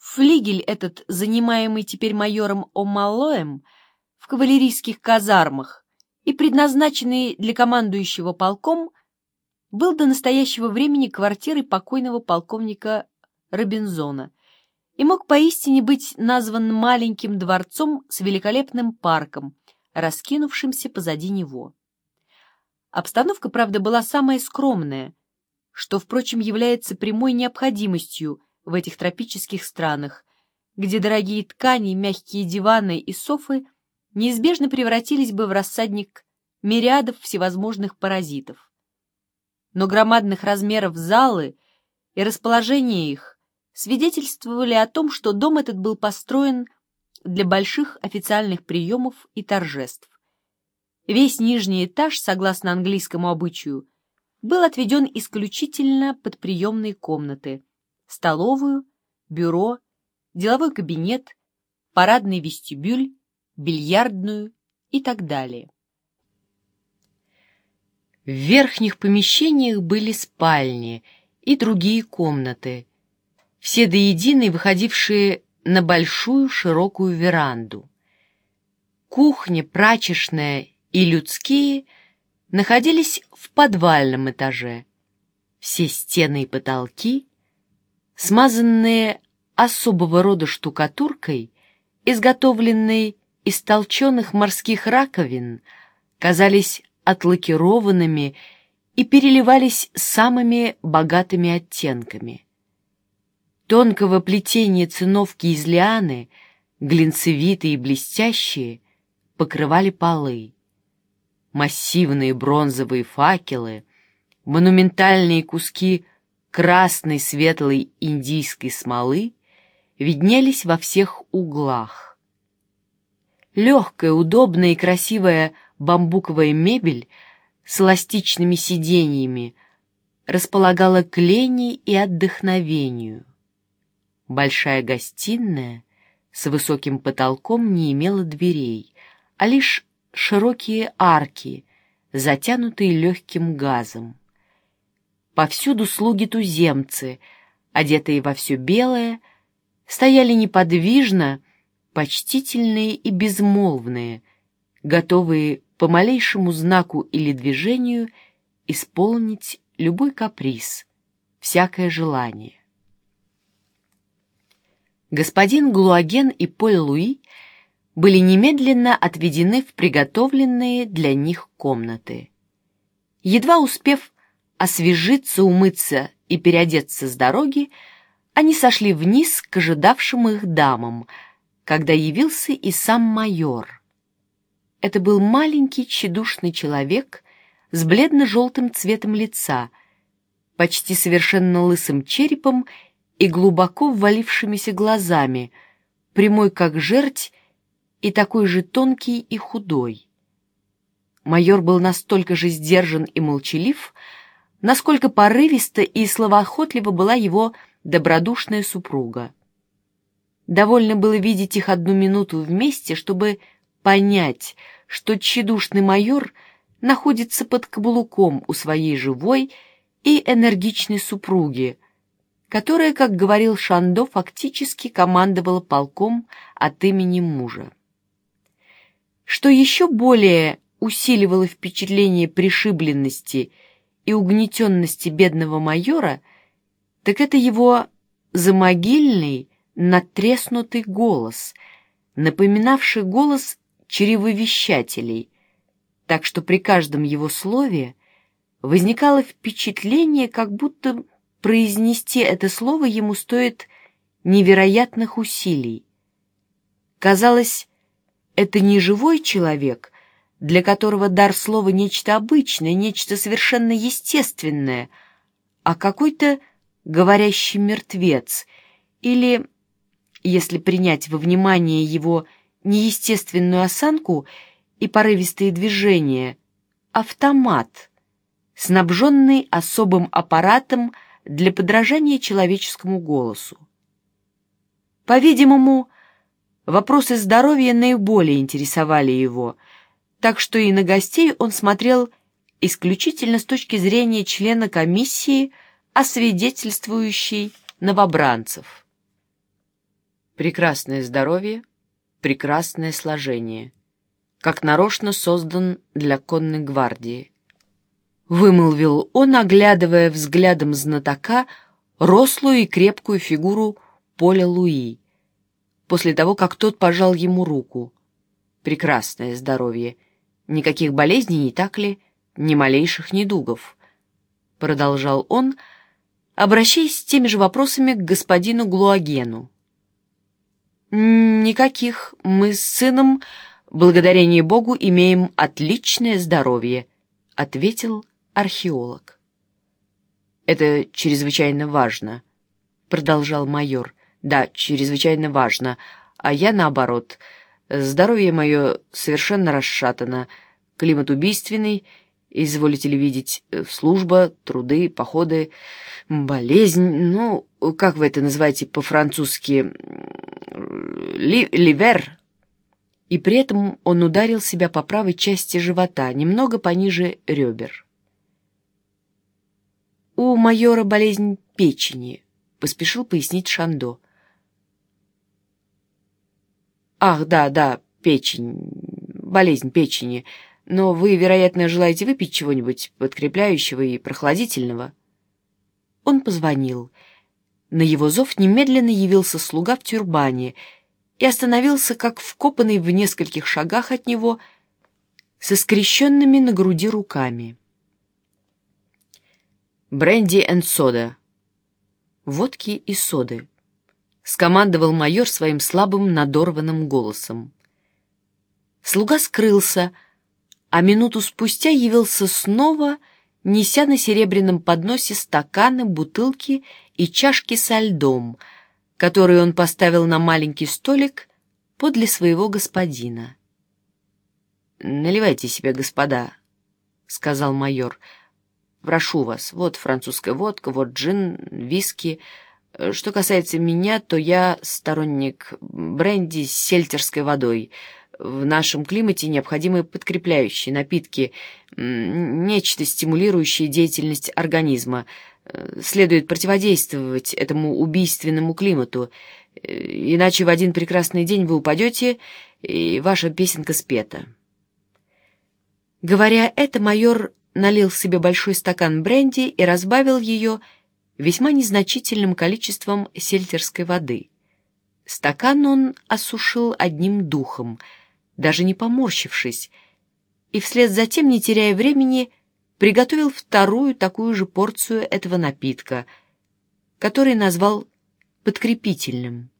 Флигель этот, занимаемый теперь майором Омалоем в кавалерийских казармах и предназначенный для командующего полком, был до настоящего времени квартирой покойного полковника Робинзона и мог поистине быть назван маленьким дворцом с великолепным парком, раскинувшимся позади него. Обстановка, правда, была самая скромная, что, впрочем, является прямой необходимостью в этих тропических странах, где дорогие ткани, мягкие диваны и софы неизбежно превратились бы в рассадник мириадов всевозможных паразитов. Но громадных размеров залы и расположение их свидетельствовали о том, что дом этот был построен для больших официальных приемов и торжеств. Весь нижний этаж, согласно английскому обычаю, был отведен исключительно под приемные комнаты, столовую, бюро, деловой кабинет, парадный вестибюль, бильярдную и так далее. В верхних помещениях были спальни и другие комнаты, все до единой выходившие на большую широкую веранду. Кухня, прачечная и людские находились в подвальном этаже. Все стены и потолки, смазанные особого рода штукатуркой, изготовленной из толченых морских раковин, казались отлакированными и переливались самыми богатыми оттенками. Тонкого плетения циновки из лианы, глинцевитые и блестящие, покрывали полы. Массивные бронзовые факелы, монументальные куски красной светлой индийской смолы виднелись во всех углах. Легкая, удобная и красивая бамбуковая мебель с эластичными сиденьями располагала к лени и отдохновению. Большая гостиная с высоким потолком не имела дверей, а лишь широкие арки, затянутые легким газом. Повсюду слуги-туземцы, одетые во все белое, стояли неподвижно, почтительные и безмолвные, готовые по малейшему знаку или движению исполнить любой каприз, всякое желание. Господин Глуаген и Поль-Луи были немедленно отведены в приготовленные для них комнаты. Едва успев освежиться, умыться и переодеться с дороги, они сошли вниз к ожидавшим их дамам, когда явился и сам майор. Это был маленький тщедушный человек с бледно-желтым цветом лица, почти совершенно лысым черепом и глубоко ввалившимися глазами, прямой как жерть и такой же тонкий и худой. Майор был настолько же сдержан и молчалив, насколько порывиста и словоохотлива была его добродушная супруга. Довольно было видеть их одну минуту вместе, чтобы понять, что тщедушный майор находится под каблуком у своей живой и энергичной супруги, которая, как говорил Шандо, фактически командовала полком от имени мужа. Что еще более усиливало впечатление пришибленности и угнетенности бедного майора, так это его замогильный, надтреснутый голос, напоминавший голос чревовещателей, так что при каждом его слове возникало впечатление, как будто произнести это слово ему стоит невероятных усилий. Казалось, это не живой человек, для которого дар слова нечто обычное, нечто совершенно естественное, а какой-то говорящий мертвец, или, если принять во внимание его неестественную осанку и порывистые движения, автомат, снабженный особым аппаратом для подражания человеческому голосу. По-видимому, вопросы здоровья наиболее интересовали его, так что и на гостей он смотрел исключительно с точки зрения члена комиссии, освидетельствующей новобранцев. Прекрасное здоровье, прекрасное сложение. Как нарочно создан для конной гвардии. Вымолвил он, оглядывая взглядом знатока рослую и крепкую фигуру Поля Луи, после того, как тот пожал ему руку. Прекрасное здоровье. Никаких болезней, не так ли? Ни малейших недугов. Продолжал он, обращаясь с теми же вопросами к господину Глуагену. «Никаких. Мы с сыном, благодарение Богу, имеем отличное здоровье», — ответил археолог. «Это чрезвычайно важно», — продолжал майор. «Да, чрезвычайно важно. А я, наоборот, здоровье мое совершенно расшатано, климат убийственный, изволите ли видеть, служба, труды, походы, болезнь, ну, как вы это называете по-французски, ливер». И при этом он ударил себя по правой части живота, немного пониже ребер. «У майора болезнь печени», — поспешил пояснить Шандо. «Ах, да, печень, болезнь печени. Но вы, вероятно, желаете выпить чего-нибудь подкрепляющего и прохладительного?» Он позвонил. На его зов немедленно явился слуга в тюрбане и остановился, как вкопанный в нескольких шагах от него, со скрещенными на груди руками. «Бренди энд сода». «Водки и соды», — скомандовал майор своим слабым надорванным голосом. Слуга скрылся, а минуту спустя явился снова, неся на серебряном подносе стаканы, бутылки и чашки со льдом, которые он поставил на маленький столик подле своего господина. «Наливайте себе, господа», — сказал майор. «Прошу вас, вот французская водка, вот джин, виски. Что касается меня, то я сторонник бренди с сельтерской водой. В нашем климате необходимы подкрепляющие напитки, нечто стимулирующее деятельность организма. Следует противодействовать этому убийственному климату, иначе в один прекрасный день вы упадете, и ваша песенка спета». Говоря это, майор налил себе большой стакан бренди и разбавил ее весьма незначительным количеством сельтерской воды. Стакан он осушил одним духом, даже не поморщившись, и вслед за тем, не теряя времени, приготовил вторую такую же порцию этого напитка, который назвал подкрепительным.